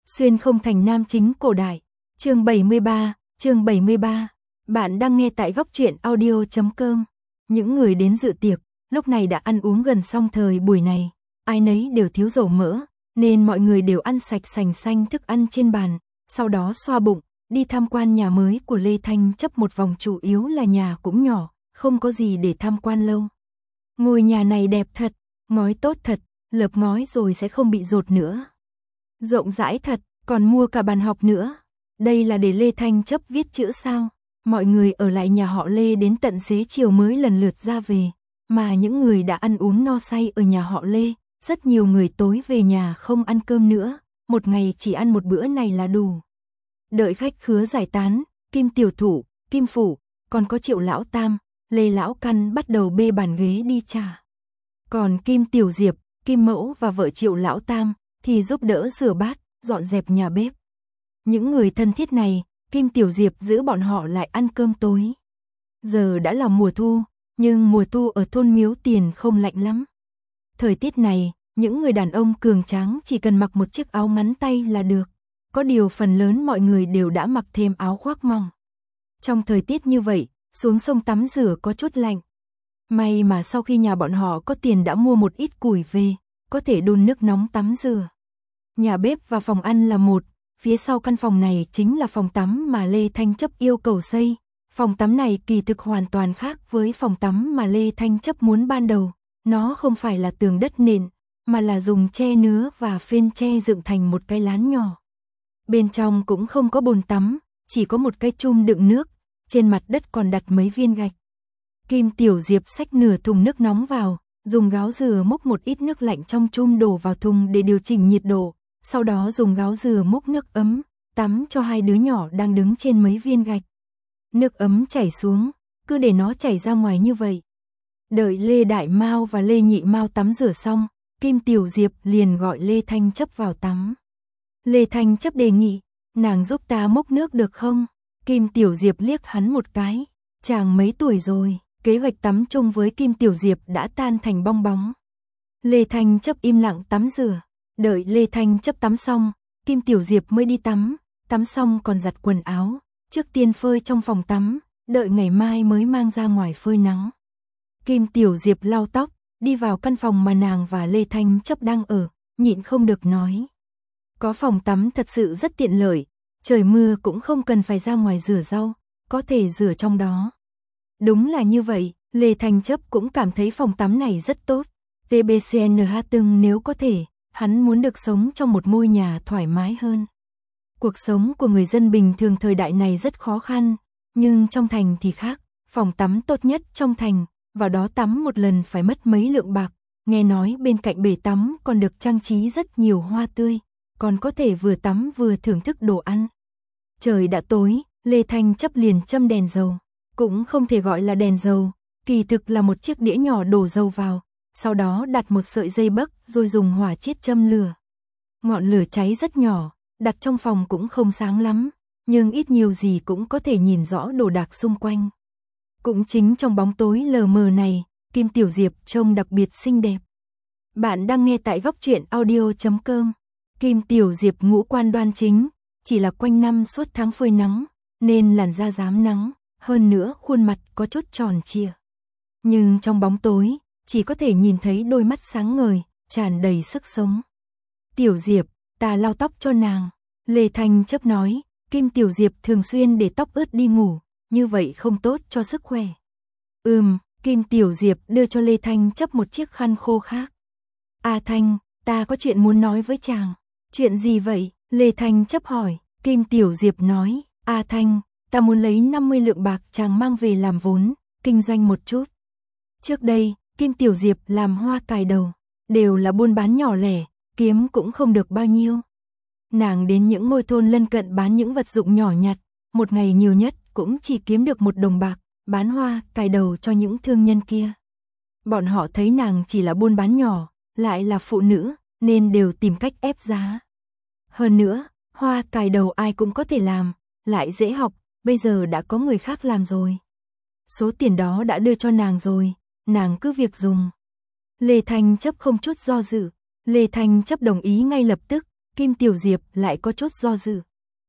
Xuyên không thành nam chính cổ đại. Chương 73. Bạn đang nghe tại góc truyện audio.com. Những người đến dự tiệc, lúc này đã ăn uống gần xong thời buổi này. Ai nấy đều thiếu dầu mỡ, nên mọi người đều ăn sạch sành xanh thức ăn trên bàn. Sau đó xoa bụng, đi tham quan nhà mới của Lê Thanh Chấp một vòng, chủ yếu là nhà cũng nhỏ, không có gì để tham quan lâu. Ngôi nhà này đẹp thật, ngói tốt thật, lợp ngói rồi sẽ không bị dột nữa. Rộng rãi thật, còn mua cả bàn học nữa. Đây là để Lê Thanh Chấp viết chữ sao? Mọi người ở lại nhà họ Lê đến tận xế chiều mới lần lượt ra về. Mà những người đã ăn uống no say ở nhà họ Lê, rất nhiều người tối về nhà không ăn cơm nữa. Một ngày chỉ ăn một bữa này là đủ. Đợi khách khứa giải tán, Kim Tiểu Thủ, Kim Phủ, còn có Triệu Lão Tam, Lê Lão Căn bắt đầu bê bàn ghế đi trà. Còn Kim Tiểu Diệp, Kim Mẫu và vợ Triệu Lão Tam thì giúp đỡ rửa bát, dọn dẹp nhà bếp. Những người thân thiết này, Kim Tiểu Diệp giữ bọn họ lại ăn cơm tối. Giờ đã là mùa thu, nhưng mùa thu ở thôn Miếu Tiền không lạnh lắm. Thời tiết này, những người đàn ông cường tráng chỉ cần mặc một chiếc áo ngắn tay là được. Có điều phần lớn mọi người đều đã mặc thêm áo khoác mỏng. Trong thời tiết như vậy, xuống sông tắm rửa có chút lạnh. May mà sau khi nhà bọn họ có tiền đã mua một ít củi về, có thể đun nước nóng tắm rửa. Nhà bếp và phòng ăn là một, phía sau căn phòng này chính là phòng tắm mà Lê Thanh Chấp yêu cầu xây. Phòng tắm này kỳ thực hoàn toàn khác với phòng tắm mà Lê Thanh Chấp muốn ban đầu. Nó không phải là tường đất nền, mà là dùng tre nứa và phên tre dựng thành một cái lán nhỏ. Bên trong cũng không có bồn tắm, chỉ có một cái chum đựng nước, trên mặt đất còn đặt mấy viên gạch. Kim Tiểu Diệp xách nửa thùng nước nóng vào, dùng gáo dừa múc một ít nước lạnh trong chum đổ vào thùng để điều chỉnh nhiệt độ, sau đó dùng gáo dừa múc nước ấm, tắm cho hai đứa nhỏ đang đứng trên mấy viên gạch. Nước ấm chảy xuống, cứ để nó chảy ra ngoài như vậy. Đợi Lê Đại Mao và Lê Nhị Mao tắm rửa xong, Kim Tiểu Diệp liền gọi Lê Thanh Chấp vào tắm. Lê Thanh Chấp đề nghị, nàng giúp ta múc nước được không? Kim Tiểu Diệp liếc hắn một cái, chàng mấy tuổi rồi? Kế hoạch tắm chung với Kim Tiểu Diệp đã tan thành bong bóng. Lê Thanh Chấp im lặng tắm rửa. Đợi Lê Thanh Chấp tắm xong, Kim Tiểu Diệp mới đi tắm. Tắm xong còn giặt quần áo, trước tiên phơi trong phòng tắm, đợi ngày mai mới mang ra ngoài phơi nắng. Kim Tiểu Diệp lau tóc, đi vào căn phòng mà nàng và Lê Thanh Chấp đang ở, nhịn không được nói. Có phòng tắm thật sự rất tiện lợi, trời mưa cũng không cần phải ra ngoài rửa rau, có thể rửa trong đó. Đúng là như vậy, Lê Thanh Chấp cũng cảm thấy phòng tắm này rất tốt. TBCNH từng nếu có thể, hắn muốn được sống trong một ngôi nhà thoải mái hơn. Cuộc sống của người dân bình thường thời đại này rất khó khăn, nhưng trong thành thì khác, phòng tắm tốt nhất trong thành, vào đó tắm một lần phải mất mấy lượng bạc. Nghe nói bên cạnh bể tắm còn được trang trí rất nhiều hoa tươi, còn có thể vừa tắm vừa thưởng thức đồ ăn. Trời đã tối, Lê Thanh Chấp liền châm đèn dầu. Cũng không thể gọi là đèn dầu, kỳ thực là một chiếc đĩa nhỏ đổ dầu vào, sau đó đặt một sợi dây bấc rồi dùng hỏa chiết châm lửa. Ngọn lửa cháy rất nhỏ, đặt trong phòng cũng không sáng lắm, nhưng ít nhiều gì cũng có thể nhìn rõ đồ đạc xung quanh. Cũng chính trong bóng tối lờ mờ này, Kim Tiểu Diệp trông đặc biệt xinh đẹp. Bạn đang nghe tại góc truyện audio.com. Kim Tiểu Diệp ngũ quan đoan chính, chỉ là quanh năm suốt tháng phơi nắng, nên làn da rám nắng. Hơn nữa khuôn mặt có chút tròn trịa. Nhưng trong bóng tối, chỉ có thể nhìn thấy đôi mắt sáng ngời, tràn đầy sức sống. Tiểu Diệp, ta lau tóc cho nàng. Lê Thanh Chấp nói, Kim Tiểu Diệp thường xuyên để tóc ướt đi ngủ, như vậy không tốt cho sức khỏe. Kim Tiểu Diệp đưa cho Lê Thanh Chấp một chiếc khăn khô khác. A Thanh, ta có chuyện muốn nói với chàng. Chuyện gì vậy? Lê Thanh Chấp hỏi. Kim Tiểu Diệp nói, A Thanh, ta muốn lấy 50 lượng bạc chàng mang về làm vốn, kinh doanh một chút. Trước đây, Kim Tiểu Diệp làm hoa cài đầu, đều là buôn bán nhỏ lẻ, kiếm cũng không được bao nhiêu. Nàng đến những ngôi thôn lân cận bán những vật dụng nhỏ nhặt, một ngày nhiều nhất cũng chỉ kiếm được 1 đồng bạc, bán hoa cài đầu cho những thương nhân kia. Bọn họ thấy nàng chỉ là buôn bán nhỏ, lại là phụ nữ, nên đều tìm cách ép giá. Hơn nữa, hoa cài đầu ai cũng có thể làm, lại dễ học. Bây giờ đã có người khác làm rồi. Số tiền đó đã đưa cho nàng rồi, nàng cứ việc dùng. Lê Thanh Chấp không chút do dự, Lê Thanh Chấp đồng ý ngay lập tức, Kim Tiểu Diệp lại có chút do dự.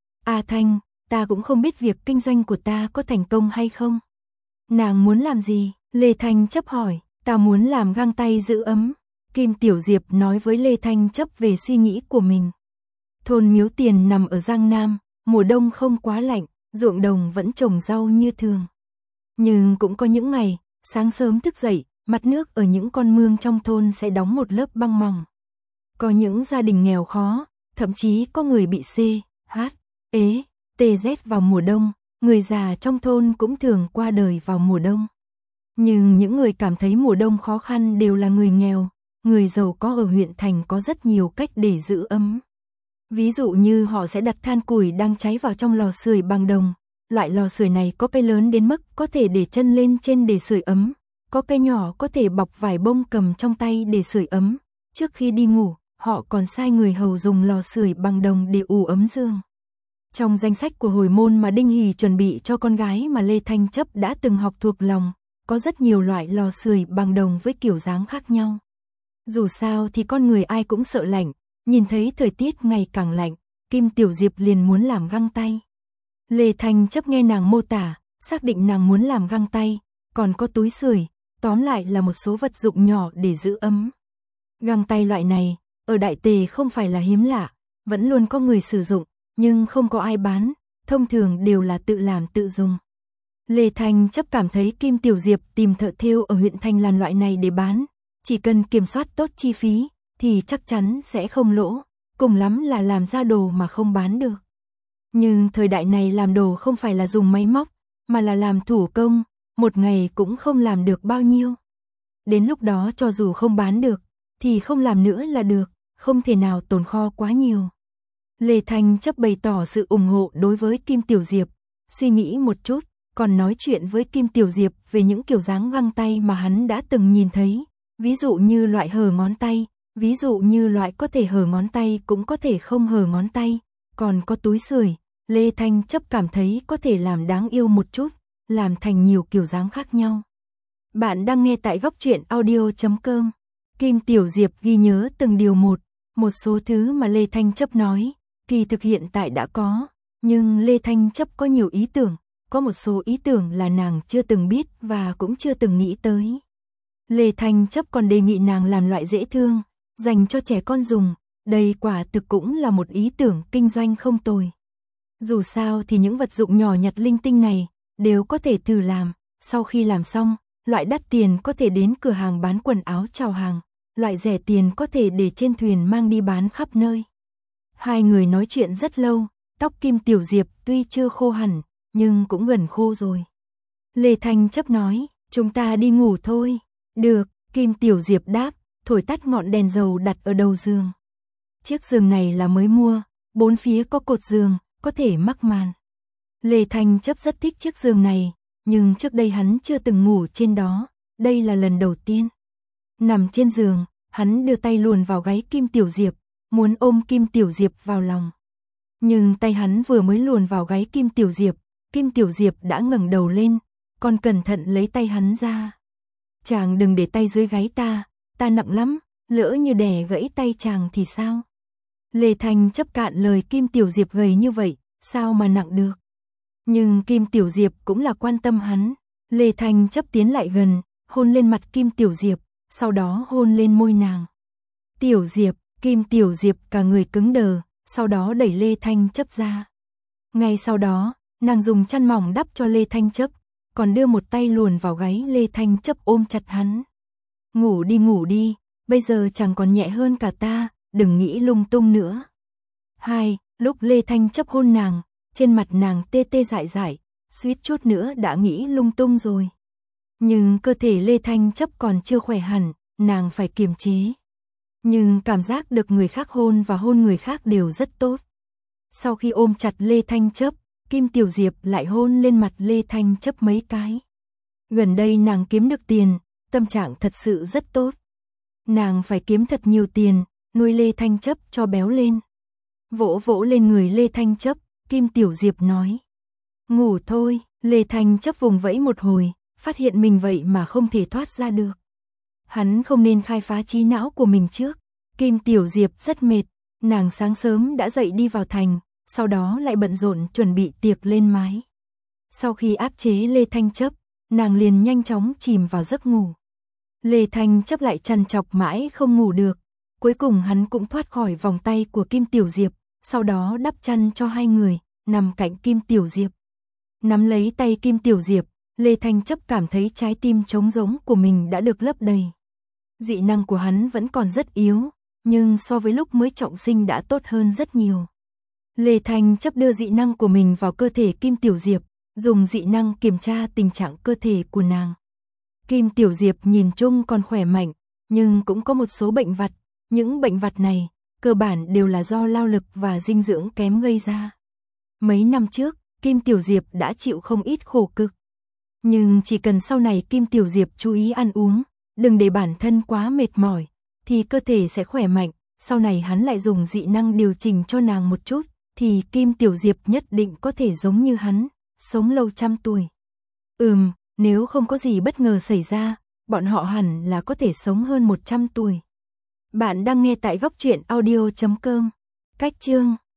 A Thanh, ta cũng không biết việc kinh doanh của ta có thành công hay không. Nàng muốn làm gì? Lê Thanh Chấp hỏi. Ta muốn làm găng tay giữ ấm. Kim Tiểu Diệp nói với Lê Thanh Chấp về suy nghĩ của mình. Thôn Miếu Tiền nằm ở Giang Nam, mùa đông không quá lạnh, ruộng đồng vẫn trồng rau như thường. Nhưng cũng có những ngày, sáng sớm thức dậy, mặt nước ở những con mương trong thôn sẽ đóng một lớp băng mỏng. Có những gia đình nghèo khó, thậm chí có người bị C, H, ế, TZ vào mùa đông, người già trong thôn cũng thường qua đời vào mùa đông. Nhưng những người cảm thấy mùa đông khó khăn đều là người nghèo, người giàu có ở huyện thành có rất nhiều cách để giữ ấm. Ví dụ như họ sẽ đặt than củi đang cháy vào trong lò sưởi bằng đồng. Loại lò sưởi này có cây lớn đến mức có thể để chân lên trên để sưởi ấm, có cây nhỏ có thể bọc vải bông cầm trong tay để sưởi ấm. Trước khi đi ngủ, họ còn sai người hầu dùng lò sưởi bằng đồng để ủ ấm giường. Trong danh sách của hồi môn mà Đinh Hỷ chuẩn bị cho con gái mà Lê Thanh Chấp đã từng học thuộc lòng, có rất nhiều loại lò sưởi bằng đồng với kiểu dáng khác nhau. Dù sao thì con người ai cũng sợ lạnh, nhìn thấy thời tiết ngày càng lạnh, Kim Tiểu Diệp liền muốn làm găng tay. Lê Thanh Chấp nghe nàng mô tả, xác định nàng muốn làm găng tay, còn có túi sưởi, tóm lại là một số vật dụng nhỏ để giữ ấm. Găng tay loại này, ở Đại Tề không phải là hiếm lạ, vẫn luôn có người sử dụng, nhưng không có ai bán, thông thường đều là tự làm tự dùng. Lê Thanh Chấp cảm thấy Kim Tiểu Diệp tìm thợ thêu ở huyện thành làm loại này để bán, chỉ cần kiểm soát tốt chi phí, thì chắc chắn sẽ không lỗ, cùng lắm là làm ra đồ mà không bán được. Nhưng thời đại này làm đồ không phải là dùng máy móc, mà là làm thủ công, một ngày cũng không làm được bao nhiêu. Đến lúc đó cho dù không bán được, thì không làm nữa là được, không thể nào tồn kho quá nhiều. Lê Thanh Chấp bày tỏ sự ủng hộ đối với Kim Tiểu Diệp, suy nghĩ một chút, còn nói chuyện với Kim Tiểu Diệp về những kiểu dáng găng tay mà hắn đã từng nhìn thấy, ví dụ như loại hở ngón tay, ví dụ như loại có thể hở ngón tay cũng có thể không hở ngón tay, còn có túi sưởi. Lê Thanh Chấp cảm thấy có thể làm đáng yêu một chút, làm thành nhiều kiểu dáng khác nhau. Bạn đang nghe tại góc truyện audio.com. Kim Tiểu Diệp ghi nhớ từng điều một số thứ mà Lê Thanh Chấp nói, kỳ thực hiện tại đã có, nhưng Lê Thanh Chấp có nhiều ý tưởng, có một số ý tưởng là nàng chưa từng biết và cũng chưa từng nghĩ tới. Lê Thanh Chấp còn đề nghị nàng làm loại dễ thương, dành cho trẻ con dùng, đây quả thực cũng là một ý tưởng kinh doanh không tồi. Dù sao thì những vật dụng nhỏ nhặt linh tinh này, đều có thể thử làm, sau khi làm xong, loại đắt tiền có thể đến cửa hàng bán quần áo chào hàng, loại rẻ tiền có thể để trên thuyền mang đi bán khắp nơi. Hai người nói chuyện rất lâu, tóc Kim Tiểu Diệp tuy chưa khô hẳn, nhưng cũng gần khô rồi. Lê Thanh Chấp nói, chúng ta đi ngủ thôi. Được, Kim Tiểu Diệp đáp, thổi tắt ngọn đèn dầu đặt ở đầu giường. Chiếc giường này là mới mua, bốn phía có cột giường, có thể mắc màn. Lê Thanh Chấp rất thích chiếc giường này, nhưng trước đây hắn chưa từng ngủ trên đó, đây là lần đầu tiên. Nằm trên giường, hắn đưa tay luồn vào gáy Kim Tiểu Diệp, muốn ôm Kim Tiểu Diệp vào lòng. Nhưng tay hắn vừa mới luồn vào gáy Kim Tiểu Diệp đã ngẩng đầu lên, còn cẩn thận lấy tay hắn ra. Chàng đừng để tay dưới gáy ta nặng lắm, lỡ như đè gãy tay chàng thì sao? Lê Thanh Chấp cạn lời Kim Tiểu Diệp gầy như vậy, sao mà nặng được? Nhưng Kim Tiểu Diệp cũng là quan tâm hắn. Lê Thanh Chấp tiến lại gần, hôn lên mặt Kim Tiểu Diệp, sau đó hôn lên môi nàng. Tiểu Diệp, Kim Tiểu Diệp cả người cứng đờ, sau đó đẩy Lê Thanh Chấp ra. Ngay sau đó, nàng dùng chăn mỏng đắp cho Lê Thanh Chấp, còn đưa một tay luồn vào gáy Lê Thanh Chấp ôm chặt hắn. Ngủ đi, bây giờ chẳng còn nhẹ hơn cả ta, đừng nghĩ lung tung nữa. Lúc Lê Thanh Chấp hôn nàng, trên mặt nàng tê tê dại dại, suýt chút nữa đã nghĩ lung tung rồi. Nhưng cơ thể Lê Thanh Chấp còn chưa khỏe hẳn, nàng phải kiềm chế. Nhưng cảm giác được người khác hôn và hôn người khác đều rất tốt. Sau khi ôm chặt Lê Thanh Chấp, Kim Tiểu Diệp lại hôn lên mặt Lê Thanh Chấp mấy cái. Gần đây nàng kiếm được tiền, tâm trạng thật sự rất tốt. Nàng phải kiếm thật nhiều tiền, nuôi Lê Thanh Chấp cho béo lên. Vỗ vỗ lên người Lê Thanh Chấp, Kim Tiểu Diệp nói. Ngủ thôi, Lê Thanh Chấp vùng vẫy một hồi, phát hiện mình vậy mà không thể thoát ra được. Hắn không nên khai phá trí não của mình trước. Kim Tiểu Diệp rất mệt, Nàng sáng sớm đã dậy đi vào thành, sau đó lại bận rộn chuẩn bị tiệc lên mái. Sau khi áp chế Lê Thanh Chấp, nàng liền nhanh chóng chìm vào giấc ngủ. Lê Thanh Chấp lại trằn trọc mãi không ngủ được, cuối cùng hắn cũng thoát khỏi vòng tay của Kim Tiểu Diệp, sau đó đắp chăn cho hai người, nằm cạnh Kim Tiểu Diệp. Nắm lấy tay Kim Tiểu Diệp, Lê Thanh Chấp cảm thấy trái tim trống rỗng của mình đã được lấp đầy. Dị năng của hắn vẫn còn rất yếu, nhưng so với lúc mới trọng sinh đã tốt hơn rất nhiều. Lê Thanh Chấp đưa dị năng của mình vào cơ thể Kim Tiểu Diệp, dùng dị năng kiểm tra tình trạng cơ thể của nàng. Kim Tiểu Diệp nhìn chung còn khỏe mạnh, nhưng cũng có một số bệnh vặt. Những bệnh vặt này, cơ bản đều là do lao lực và dinh dưỡng kém gây ra. Mấy năm trước, Kim Tiểu Diệp đã chịu không ít khổ cực. Nhưng chỉ cần sau này Kim Tiểu Diệp chú ý ăn uống, đừng để bản thân quá mệt mỏi, thì cơ thể sẽ khỏe mạnh. Sau này hắn lại dùng dị năng điều chỉnh cho nàng một chút, thì Kim Tiểu Diệp nhất định có thể giống như hắn, sống lâu trăm tuổi. Nếu không có gì bất ngờ xảy ra, bọn họ hẳn là có thể sống hơn 100 tuổi. Bạn đang nghe tại góc truyện audio.com. Cách chương